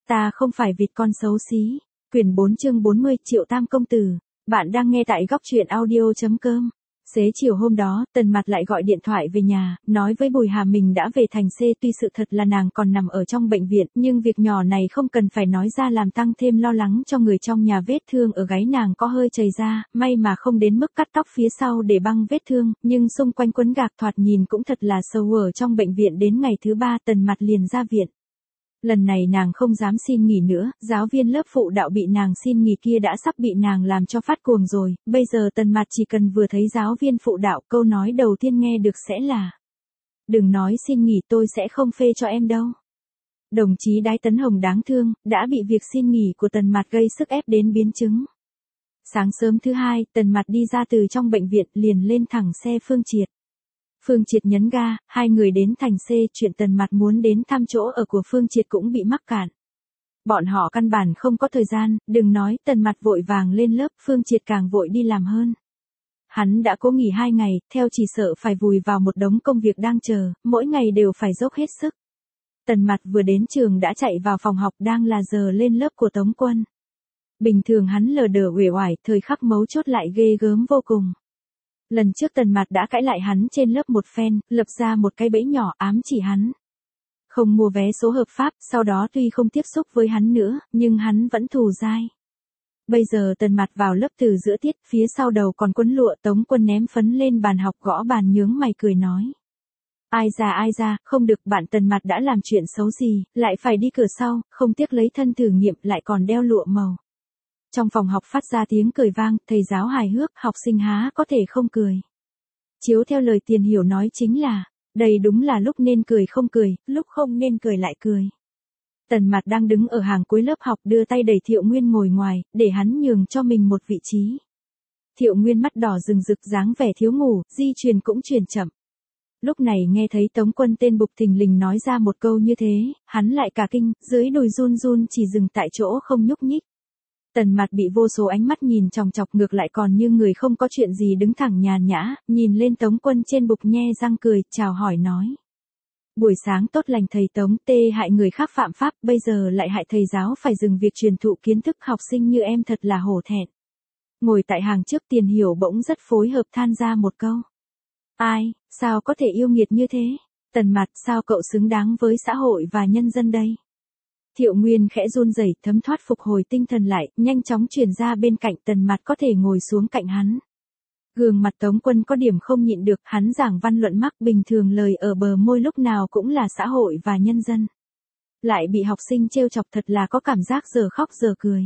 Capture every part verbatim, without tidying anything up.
Ta không phải vịt con xấu xí. Quyển bốn chương bốn mươi Triệu Tam Công Tử. Bạn đang nghe tại góc truyện audio.com. Xế chiều hôm đó, Tần Mạt lại gọi điện thoại về nhà, nói với Bùi Hà mình đã về thành C. Tuy sự thật là nàng còn nằm ở trong bệnh viện, nhưng việc nhỏ này không cần phải nói ra làm tăng thêm lo lắng cho người trong nhà. Vết thương ở gáy nàng có hơi chảy ra, may mà không đến mức cắt tóc phía sau để băng vết thương, nhưng xung quanh quấn gạc thoạt nhìn cũng thật là sâu. Ở trong bệnh viện đến ngày thứ ba Tần Mạt liền ra viện. Lần này nàng không dám xin nghỉ nữa, giáo viên lớp phụ đạo bị nàng xin nghỉ kia đã sắp bị nàng làm cho phát cuồng rồi, bây giờ Tần Mạt chỉ cần vừa thấy giáo viên phụ đạo, câu nói đầu tiên nghe được sẽ là: đừng nói xin nghỉ, tôi sẽ không phê cho em đâu. Đồng chí Đái Tấn Hồng đáng thương, đã bị việc xin nghỉ của Tần Mạt gây sức ép đến biến chứng. Sáng sớm thứ hai, Tần Mạt đi ra từ trong bệnh viện liền lên thẳng xe Phương Triệt. Phương Triệt nhấn ga, hai người đến thành C. Chuyện Tần Mạt muốn đến thăm chỗ ở của Phương Triệt cũng bị mắc cạn. Bọn họ căn bản không có thời gian, đừng nói Tần Mạt vội vàng lên lớp, Phương Triệt càng vội đi làm hơn. Hắn đã cố nghỉ hai ngày, theo chỉ sợ phải vùi vào một đống công việc đang chờ, mỗi ngày đều phải dốc hết sức. Tần Mạt vừa đến trường đã chạy vào phòng học, đang là giờ lên lớp của Tống Quân. Bình thường hắn lờ đờ uể oải, thời khắc mấu chốt lại ghê gớm vô cùng. Lần trước Tần Mạt đã cãi lại hắn trên lớp một phen, lập ra một cái bẫy nhỏ ám chỉ hắn không mua vé số hợp pháp, sau đó tuy không tiếp xúc với hắn nữa, nhưng hắn vẫn thù dai. Bây giờ Tần Mạt vào lớp từ giữa tiết, phía sau đầu còn quấn lụa, Tống Quân ném phấn lên bàn học, gõ bàn nhướng mày cười nói: ai ra ai ra, không được, bạn Tần Mạt đã làm chuyện xấu gì, lại phải đi cửa sau, không tiếc lấy thân thử nghiệm, lại còn đeo lụa màu. Trong phòng học phát ra tiếng cười vang, thầy giáo hài hước, học sinh há có thể không cười. Chiếu theo lời Tiền Hiểu nói chính là, đây đúng là lúc nên cười không cười, lúc không nên cười lại cười. Tần Mạt đang đứng ở hàng cuối lớp học, đưa tay đẩy Thiệu Nguyên ngồi ngoài, để hắn nhường cho mình một vị trí. Thiệu Nguyên mắt đỏ rừng rực, dáng vẻ thiếu ngủ, di truyền cũng truyền chậm. Lúc này nghe thấy Tống Quân tên bục thình lình nói ra một câu như thế, hắn lại cả kinh, dưới đùi run run chỉ dừng tại chỗ không nhúc nhích. Tần Mạt bị vô số ánh mắt nhìn chòng chọc, ngược lại còn như người không có chuyện gì đứng thẳng nhàn nhã, nhìn lên Tống Quân trên bục nhe răng cười, chào hỏi nói: buổi sáng tốt lành thầy Tống, tê hại người khác phạm pháp, bây giờ lại hại thầy giáo phải dừng việc truyền thụ kiến thức, học sinh như em thật là hổ thẹn. Ngồi tại hàng trước Tiền Hiểu bỗng rất phối hợp than ra một câu: ai, sao có thể yêu nghiệt như thế? Tần Mạt, sao cậu xứng đáng với xã hội và nhân dân đây? Thiệu Nguyên khẽ run rẩy, thấm thoát phục hồi tinh thần lại, nhanh chóng chuyển ra bên cạnh Tần Mạt, có thể ngồi xuống cạnh hắn. Gương mặt Tống Quân có điểm không nhịn được, hắn giảng văn luận mắc, bình thường lời ở bờ môi lúc nào cũng là xã hội và nhân dân. Lại bị học sinh trêu chọc, thật là có cảm giác giờ khóc giờ cười.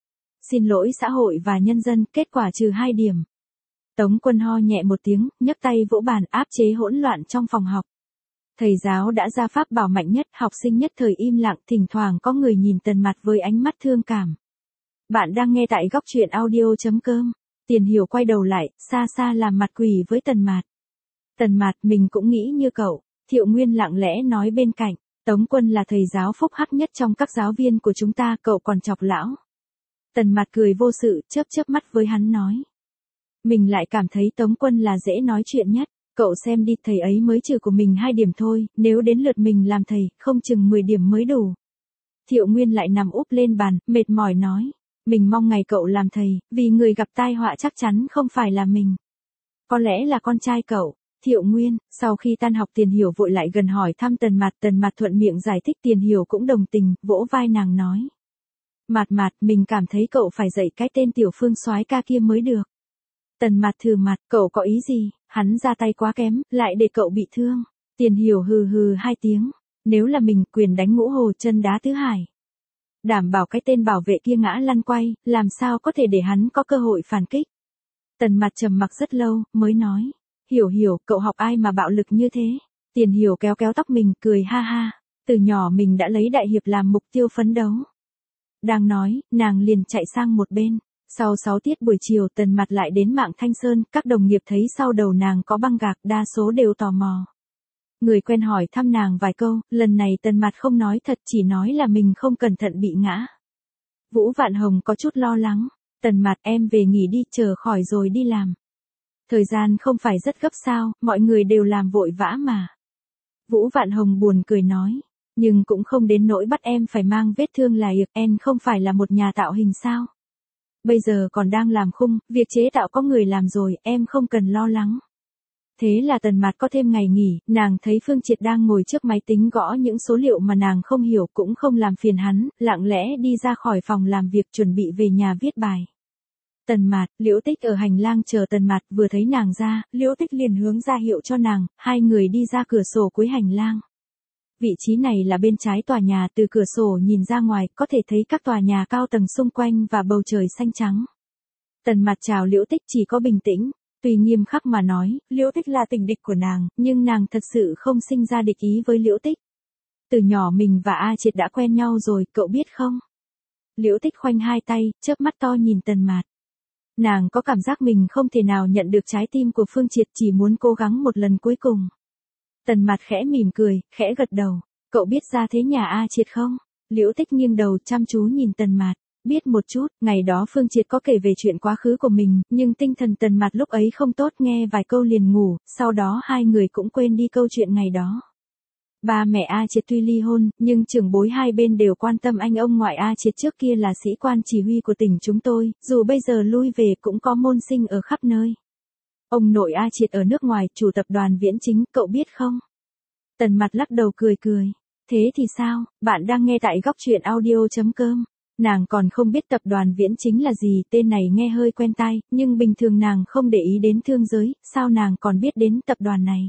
Xin lỗi xã hội và nhân dân, kết quả trừ hai điểm. Tống Quân ho nhẹ một tiếng, nhấc tay vỗ bàn, áp chế hỗn loạn trong phòng học. Thầy giáo đã ra pháp bảo mạnh nhất, học sinh nhất thời im lặng, thỉnh thoảng có người nhìn Tần Mạt với ánh mắt thương cảm. Bạn đang nghe tại góc truyện audio.com. Tiền Hiểu quay đầu lại, xa xa làm mặt quỷ với Tần Mạt. Tần Mạt, mình cũng nghĩ như cậu. Thiệu Nguyên lặng lẽ nói bên cạnh, Tống Quân là thầy giáo phúc hắc nhất trong các giáo viên của chúng ta, cậu còn chọc lão. Tần Mạt cười vô sự, chớp chớp mắt với hắn nói: mình lại cảm thấy Tống Quân là dễ nói chuyện nhất. Cậu xem đi, thầy ấy mới trừ của mình hai điểm thôi, nếu đến lượt mình làm thầy, không chừng mười điểm mới đủ. Thiệu Nguyên lại nằm úp lên bàn, mệt mỏi nói: mình mong ngày cậu làm thầy, vì người gặp tai họa chắc chắn không phải là mình. Có lẽ là con trai cậu. Thiệu Nguyên, sau khi tan học Tiền Hiểu vội lại gần hỏi thăm Tần Mạt, Tần Mạt thuận miệng giải thích, Tiền Hiểu cũng đồng tình, vỗ vai nàng nói: Mạt Mạt, mình cảm thấy cậu phải dạy cái tên tiểu Phương soái ca kia mới được. Tần Mạt thử mặt, cậu có ý gì? Hắn ra tay quá kém, lại để cậu bị thương. Tiền Hiểu hừ hừ hai tiếng, nếu là mình, quyền đánh ngũ hồ chân đá tứ hải. Đảm bảo cái tên bảo vệ kia ngã lăn quay, làm sao có thể để hắn có cơ hội phản kích. Tần Mạt trầm mặc rất lâu, mới nói: Hiểu Hiểu, cậu học ai mà bạo lực như thế? Tiền Hiểu kéo kéo tóc mình, cười ha ha, từ nhỏ mình đã lấy đại hiệp làm mục tiêu phấn đấu. Đang nói, nàng liền chạy sang một bên. Sau sáu tiết buổi chiều, Tần Mạt lại đến Mạng Thanh Sơn, các đồng nghiệp thấy sau đầu nàng có băng gạc, đa số đều tò mò. Người quen hỏi thăm nàng vài câu, lần này Tần Mạt không nói thật, chỉ nói là mình không cẩn thận bị ngã. Vũ Vạn Hồng có chút lo lắng: Tần Mạt, em về nghỉ đi, chờ khỏi rồi đi làm. Thời gian không phải rất gấp sao, mọi người đều làm vội vã mà. Vũ Vạn Hồng buồn cười nói: Nhưng cũng không đến nỗi bắt em phải mang vết thương là yệc, em không phải là một nhà tạo hình sao. Bây giờ còn đang làm khung, việc chế tạo có người làm rồi, em không cần lo lắng. Thế là Tần Mạt có thêm ngày nghỉ, nàng thấy Phương Triệt đang ngồi trước máy tính gõ những số liệu mà nàng không hiểu, cũng không làm phiền hắn, lặng lẽ đi ra khỏi phòng làm việc chuẩn bị về nhà viết bài. Tần Mạt, Liễu Tích ở hành lang chờ Tần Mạt, vừa thấy nàng ra, Liễu Tích liền hướng ra hiệu cho nàng, hai người đi ra cửa sổ cuối hành lang. Vị trí này là bên trái tòa nhà, từ cửa sổ nhìn ra ngoài, có thể thấy các tòa nhà cao tầng xung quanh và bầu trời xanh trắng. Tần Mạt chào Liễu Tích chỉ có bình tĩnh. Tuy nghiêm khắc mà nói, Liễu Tích là tình địch của nàng, nhưng nàng thật sự không sinh ra địch ý với Liễu Tích. Từ nhỏ mình và A Triệt đã quen nhau rồi, cậu biết không? Liễu Tích khoanh hai tay, chớp mắt to nhìn Tần Mạt. Nàng có cảm giác mình không thể nào nhận được trái tim của Phương Triệt, chỉ muốn cố gắng một lần cuối cùng. Tần Mạt khẽ mỉm cười, khẽ gật đầu. Cậu biết ra thế nhà A Triệt không? Liễu Tích nghiêng đầu chăm chú nhìn Tần Mạt. Biết một chút, ngày đó Phương Triệt có kể về chuyện quá khứ của mình, nhưng tinh thần Tần Mạt lúc ấy không tốt, nghe vài câu liền ngủ, sau đó hai người cũng quên đi câu chuyện ngày đó. Ba mẹ A Triệt tuy ly hôn, nhưng trưởng bối hai bên đều quan tâm anh ông ngoại A Triệt trước kia là sĩ quan chỉ huy của tỉnh chúng tôi, dù bây giờ lui về cũng có môn sinh ở khắp nơi. Ông nội A Triệt ở nước ngoài, chủ tập đoàn Viễn Chính, cậu biết không? Tần Mạt lắc đầu cười cười. Thế thì sao, bạn đang nghe tại góc truyện audio chấm com. Nàng còn không biết tập đoàn Viễn Chính là gì, tên này nghe hơi quen tai, nhưng bình thường nàng không để ý đến thương giới, sao nàng còn biết đến tập đoàn này.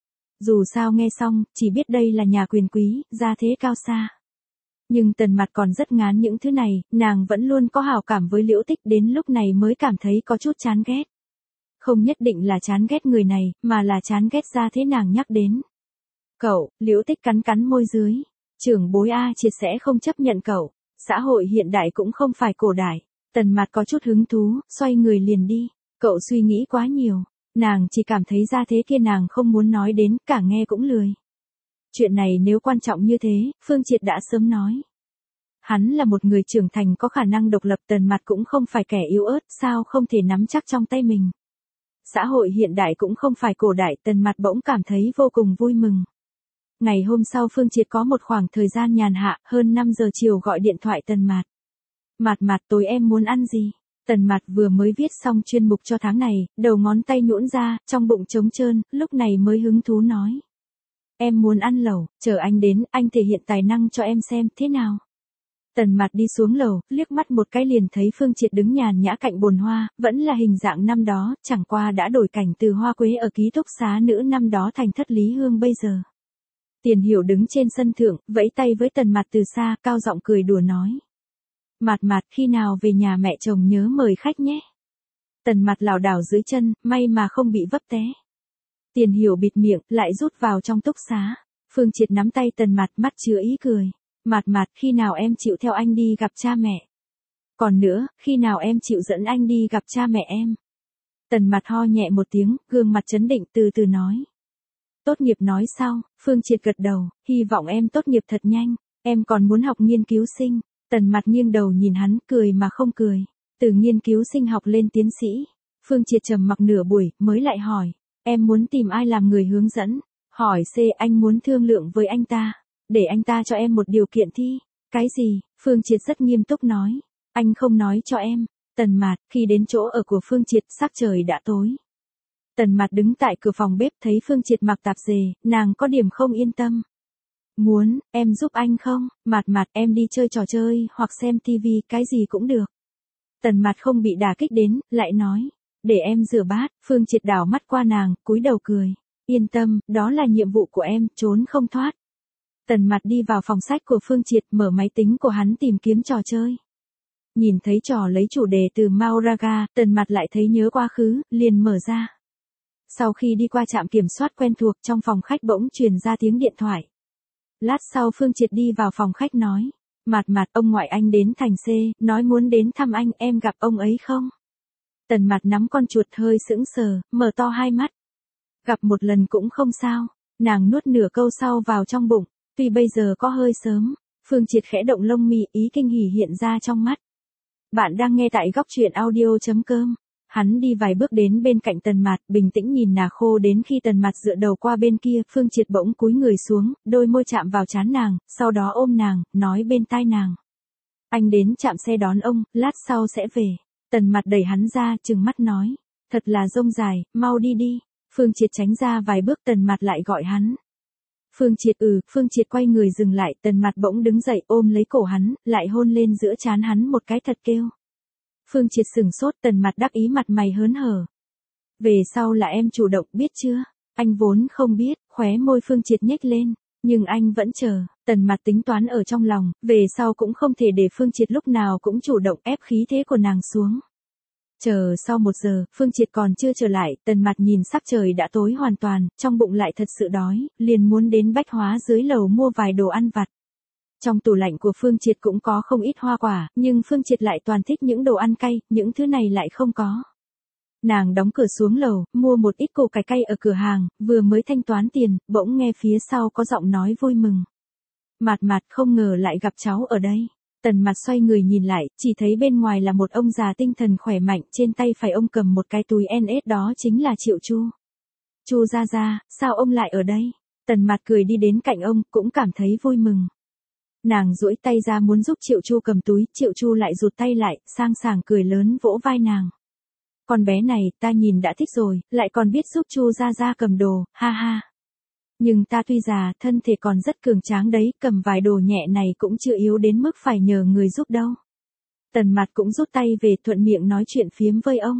Dù sao nghe xong, chỉ biết đây là nhà quyền quý, gia thế cao xa. Nhưng Tần Mạt còn rất ngán những thứ này, nàng vẫn luôn có hảo cảm với Liễu Tích, đến lúc này mới cảm thấy có chút chán ghét. Không nhất định là chán ghét người này, mà là chán ghét gia thế nàng nhắc đến. Cậu, Liễu Tích cắn cắn môi dưới. Trưởng bối A Triệt sẽ không chấp nhận cậu. Xã hội hiện đại cũng không phải cổ đại. Tần Mạt có chút hứng thú, xoay người liền đi. Cậu suy nghĩ quá nhiều. Nàng chỉ cảm thấy ra thế kia nàng không muốn nói đến, cả nghe cũng lười. Chuyện này nếu quan trọng như thế, Phương Triệt đã sớm nói. Hắn là một người trưởng thành có khả năng độc lập, Tần Mạt cũng không phải kẻ yếu ớt, sao không thể nắm chắc trong tay mình. Xã hội hiện đại cũng không phải cổ đại, Tần Mạt bỗng cảm thấy vô cùng vui mừng. Ngày hôm sau Phương Triệt có một khoảng thời gian nhàn hạ, hơn năm giờ chiều gọi điện thoại Tần Mạt. Mạt Mạt, tối em muốn ăn gì? Tần Mạt vừa mới viết xong chuyên mục cho tháng này, đầu ngón tay nhũn ra, trong bụng trống trơn, lúc này mới hứng thú nói. Em muốn ăn lẩu, chờ anh đến, anh thể hiện tài năng cho em xem, thế nào? Tần Mạt đi xuống lầu, liếc mắt một cái liền thấy Phương Triệt đứng nhàn nhã cạnh bồn hoa, vẫn là hình dạng năm đó, chẳng qua đã đổi cảnh từ hoa quế ở ký túc xá nữ năm đó thành thất lý hương bây giờ. Tiền Hiểu đứng trên sân thượng, vẫy tay với Tần Mạt từ xa, cao giọng cười đùa nói. Mạt Mạt, khi nào về nhà mẹ chồng nhớ mời khách nhé. Tần Mạt lảo đảo dưới chân, may mà không bị vấp té. Tiền Hiểu bịt miệng, lại rút vào trong túc xá. Phương Triệt nắm tay Tần Mạt, mắt chứa ý cười. Mạt Mạt, khi nào em chịu theo anh đi gặp cha mẹ? Còn nữa, khi nào em chịu dẫn anh đi gặp cha mẹ em? Tần Mạt ho nhẹ một tiếng, gương mặt trấn định từ từ nói. Tốt nghiệp nói sau, Phương Triệt gật đầu, hy vọng em tốt nghiệp thật nhanh, em còn muốn học nghiên cứu sinh. Tần Mạt nghiêng đầu nhìn hắn, cười mà không cười. Từ nghiên cứu sinh học lên tiến sĩ. Phương Triệt trầm mặc nửa buổi, mới lại hỏi. Em muốn tìm ai làm người hướng dẫn? Hỏi C, anh muốn thương lượng với anh ta. Để anh ta cho em một điều kiện thi. Cái gì? Phương Triệt rất nghiêm túc nói. Anh không nói cho em. Tần Mạt, khi đến chỗ ở của Phương Triệt, sắc trời đã tối. Tần Mạt đứng tại cửa phòng bếp, thấy Phương Triệt mặc tạp dề, nàng có điểm không yên tâm. Muốn, em giúp anh không? Mạt Mạt, em đi chơi trò chơi, hoặc xem tivi, cái gì cũng được. Tần Mạt không bị đả kích đến, lại nói. Để em rửa bát. Phương Triệt đảo mắt qua nàng, cúi đầu cười. Yên tâm, đó là nhiệm vụ của em, trốn không thoát. Tần Mạt đi vào phòng sách của Phương Triệt, mở máy tính của hắn tìm kiếm trò chơi. Nhìn thấy trò lấy chủ đề từ Mauraga, Tần Mạt lại thấy nhớ quá khứ, liền mở ra. Sau khi đi qua trạm kiểm soát quen thuộc, trong phòng khách bỗng truyền ra tiếng điện thoại. Lát sau Phương Triệt đi vào phòng khách nói. Mạt Mạt, ông ngoại anh đến thành C, nói muốn đến thăm anh, em gặp ông ấy không? Tần Mạt nắm con chuột hơi sững sờ, mở to hai mắt. Gặp một lần cũng không sao. Nàng nuốt nửa câu sau vào trong bụng. Tuy bây giờ có hơi sớm. Phương Triệt khẽ động lông mi, ý kinh hỉ hiện ra trong mắt. Bạn đang nghe tại góc truyện audio chấm com. Hắn đi vài bước đến bên cạnh Tần Mạt, bình tĩnh nhìn nà khô đến khi Tần Mạt dựa đầu qua bên kia, Phương Triệt bỗng cúi người xuống, đôi môi chạm vào trán nàng, sau đó ôm nàng, nói bên tai nàng. Anh đến trạm xe đón ông, lát sau sẽ về. Tần Mạt đẩy hắn ra, trừng mắt nói. Thật là rông dài, mau đi đi. Phương Triệt tránh ra vài bước, Tần Mạt lại gọi hắn. Phương Triệt ừ, Phương Triệt quay người dừng lại, Tần Mạt bỗng đứng dậy ôm lấy cổ hắn, lại hôn lên giữa trán hắn một cái thật kêu. Phương Triệt sừng sốt, Tần Mạt đắc ý mặt mày hớn hở. Về sau là em chủ động biết chưa? Anh vốn không biết, khóe môi Phương Triệt nhếch lên, nhưng anh vẫn chờ. Tần Mạt tính toán ở trong lòng, về sau cũng không thể để Phương Triệt lúc nào cũng chủ động ép khí thế của nàng xuống. Chờ sau một giờ, Phương Triệt còn chưa trở lại, Tần Mạt nhìn sắc trời đã tối hoàn toàn, trong bụng lại thật sự đói, liền muốn đến bách hóa dưới lầu mua vài đồ ăn vặt. Trong tủ lạnh của Phương Triệt cũng có không ít hoa quả, nhưng Phương Triệt lại toàn thích những đồ ăn cay, những thứ này lại không có. Nàng đóng cửa xuống lầu, mua một ít củ cải cay ở cửa hàng, vừa mới thanh toán tiền, bỗng nghe phía sau có giọng nói vui mừng. Mạt Mạt, không ngờ lại gặp cháu ở đây. Tần Mạt xoay người nhìn lại, chỉ thấy bên ngoài là một ông già tinh thần khỏe mạnh, trên tay phải ông cầm một cái túi en ét, đó chính là Triệu Chu. Chu gia gia, sao ông lại ở đây? Tần Mạt cười đi đến cạnh ông, cũng cảm thấy vui mừng. Nàng duỗi tay ra muốn giúp Triệu Chu cầm túi, Triệu Chu lại rụt tay lại, sang sảng cười lớn vỗ vai nàng. Con bé này, ta nhìn đã thích rồi, lại còn biết giúp Chu gia gia cầm đồ, ha ha. Nhưng ta tuy già, thân thể còn rất cường tráng đấy, cầm vài đồ nhẹ này cũng chưa yếu đến mức phải nhờ người giúp đâu. Tần Mạt cũng rút tay về, thuận miệng nói chuyện phiếm với ông.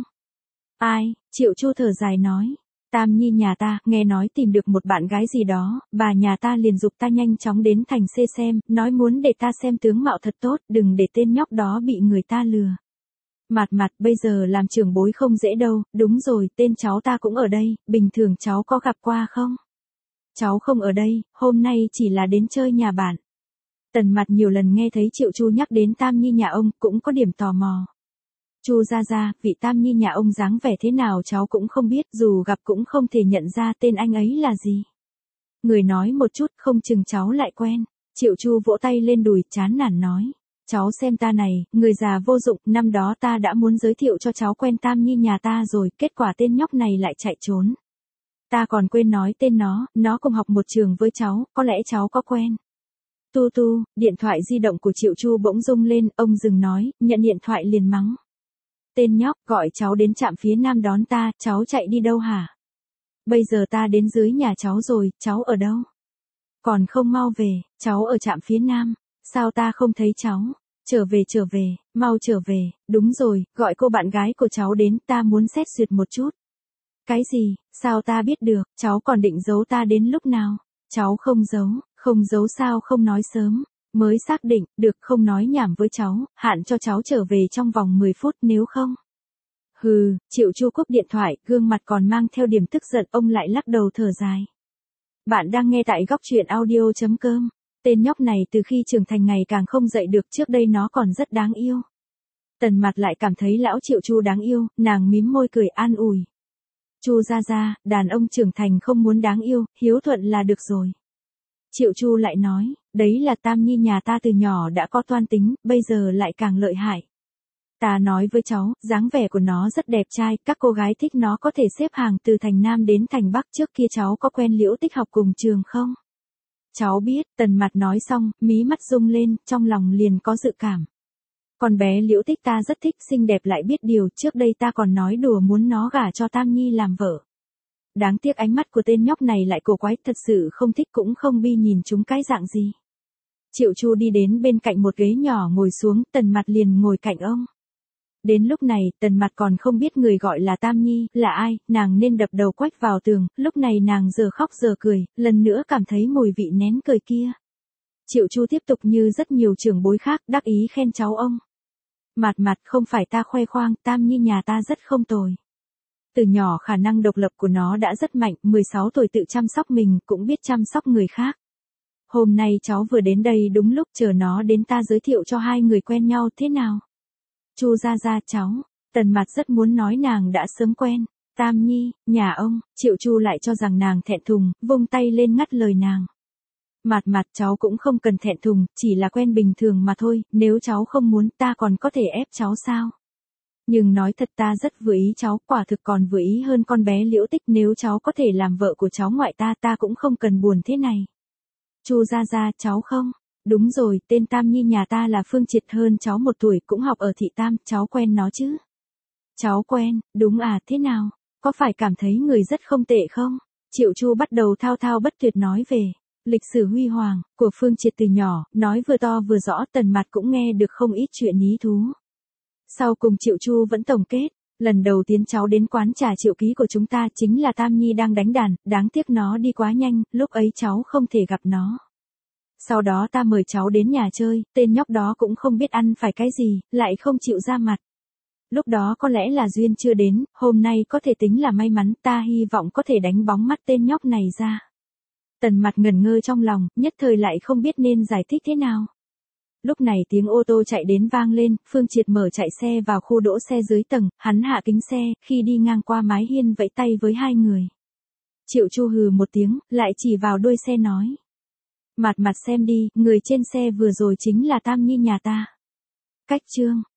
Ai? Triệu Chu thở dài nói. Tam Nhi nhà ta, nghe nói tìm được một bạn gái gì đó, bà nhà ta liền giục ta nhanh chóng đến thành C xem, nói muốn để ta xem tướng mạo thật tốt, đừng để tên nhóc đó bị người ta lừa. Mạt Mạt, bây giờ làm trưởng bối không dễ đâu, đúng rồi, tên cháu ta cũng ở đây, bình thường cháu có gặp qua không? Cháu không ở đây, hôm nay chỉ là đến chơi nhà bạn. Tần Mạt nhiều lần nghe thấy Triệu Chu nhắc đến Tam Nhi nhà ông, cũng có điểm tò mò. Chu gia gia, vị Tam Nhi nhà ông dáng vẻ thế nào cháu cũng không biết, dù gặp cũng không thể nhận ra tên anh ấy là gì. Người nói một chút, không chừng cháu lại quen. Triệu Chu vỗ tay lên đùi, chán nản nói. Cháu xem ta này, người già vô dụng, năm đó ta đã muốn giới thiệu cho cháu quen Tam Nhi nhà ta rồi, kết quả tên nhóc này lại chạy trốn. Ta còn quên nói tên nó, nó cùng học một trường với cháu, có lẽ cháu có quen. Tu tu, điện thoại di động của Triệu Chu bỗng rung lên, ông dừng nói, nhận điện thoại liền mắng. Tên nhóc, gọi cháu đến trạm phía nam đón ta, cháu chạy đi đâu hả? Bây giờ ta đến dưới nhà cháu rồi, cháu ở đâu? Còn không mau về, cháu ở trạm phía nam, sao ta không thấy cháu? Trở về trở về, mau trở về, đúng rồi, gọi cô bạn gái của cháu đến, ta muốn xét duyệt một chút. Cái gì, sao ta biết được, cháu còn định giấu ta đến lúc nào? Cháu không giấu, không giấu sao không nói sớm, mới xác định, được không nói nhảm với cháu, hạn cho cháu trở về trong vòng mười phút nếu không. Hừ, Triệu Chu cúp điện thoại, gương mặt còn mang theo điểm tức giận, ông lại lắc đầu thở dài. Bạn đang nghe tại góc truyện audio chấm com. Tên nhóc này từ khi trưởng thành ngày càng không dậy được, trước đây nó còn rất đáng yêu. Tần Mạt lại cảm thấy lão Triệu Chu đáng yêu, nàng mím môi cười an ủi. Chu gia gia, đàn ông trưởng thành không muốn đáng yêu, hiếu thuận là được rồi. Triệu Chu lại nói, đấy là Tam Nhi nhà ta từ nhỏ đã có toan tính, bây giờ lại càng lợi hại. Ta nói với cháu, dáng vẻ của nó rất đẹp trai, các cô gái thích nó có thể xếp hàng từ thành Nam đến thành Bắc, trước kia cháu có quen Liễu Tích học cùng trường không? Cháu biết, Tần Mạt nói xong, mí mắt rung lên, trong lòng liền có dự cảm. Con bé Liễu Tích ta rất thích, xinh đẹp lại biết điều, trước đây ta còn nói đùa muốn nó gả cho Tam Nhi làm vợ. Đáng tiếc ánh mắt của tên nhóc này lại cổ quái, thật sự không thích cũng không bi nhìn chúng cái dạng gì. Triệu Chu đi đến bên cạnh một ghế nhỏ ngồi xuống, Tần Mạt liền ngồi cạnh ông. Đến lúc này, Tần Mạt còn không biết người gọi là Tam Nhi là ai, nàng nên đập đầu quách vào tường, lúc này nàng giờ khóc giờ cười, lần nữa cảm thấy mùi vị nén cười kia. Triệu Chu tiếp tục như rất nhiều trưởng bối khác, đắc ý khen cháu ông. Mạt Mạt, không phải ta khoe khoang, Tam Nhi nhà ta rất không tồi. Từ nhỏ khả năng độc lập của nó đã rất mạnh, mười sáu tuổi tự chăm sóc mình, cũng biết chăm sóc người khác. Hôm nay cháu vừa đến đây đúng lúc, chờ nó đến ta giới thiệu cho hai người quen nhau thế nào. Chu gia gia cháu, Tần Mạt rất muốn nói nàng đã sớm quen. Tam Nhi, nhà ông, Triệu Chu lại cho rằng nàng thẹn thùng, vung tay lên ngắt lời nàng. Mạt Mạt, cháu cũng không cần thẹn thùng, chỉ là quen bình thường mà thôi, nếu cháu không muốn ta còn có thể ép cháu sao? Nhưng nói thật ta rất vừa ý cháu, quả thực còn vừa ý hơn con bé Liễu Tích, nếu cháu có thể làm vợ của cháu ngoại ta ta cũng không cần buồn thế này. Chu gia gia, cháu không? Đúng rồi, tên Tam Nhi nhà ta là Phương Triệt, hơn cháu một tuổi, cũng học ở thị Tam, cháu quen nó chứ? Cháu quen, đúng à, thế nào? Có phải cảm thấy người rất không tệ không? Triệu Chu bắt đầu thao thao bất tuyệt nói về lịch sử huy hoàng của Phương Triệt từ nhỏ, nói vừa to vừa rõ, Tần Mạt cũng nghe được không ít chuyện ý thú. Sau cùng Triệu Chu vẫn tổng kết, lần đầu tiên cháu đến quán trà Triệu Ký của chúng ta chính là Tam Nhi đang đánh đàn, đáng tiếc nó đi quá nhanh, lúc ấy cháu không thể gặp nó. Sau đó ta mời cháu đến nhà chơi, tên nhóc đó cũng không biết ăn phải cái gì, lại không chịu ra mặt. Lúc đó có lẽ là duyên chưa đến, hôm nay có thể tính là may mắn, ta hy vọng có thể đánh bóng mắt tên nhóc này ra. Tần Mạt ngẩn ngơ trong lòng, nhất thời lại không biết nên giải thích thế nào. Lúc này tiếng ô tô chạy đến vang lên, Phương Triệt mở chạy xe vào khu đỗ xe dưới tầng, hắn hạ kính xe, khi đi ngang qua mái hiên vẫy tay với hai người. Triệu Chu hừ một tiếng, lại chỉ vào đuôi xe nói. Mạt Mạt xem đi, người trên xe vừa rồi chính là Tam Nhi nhà ta. Cách chương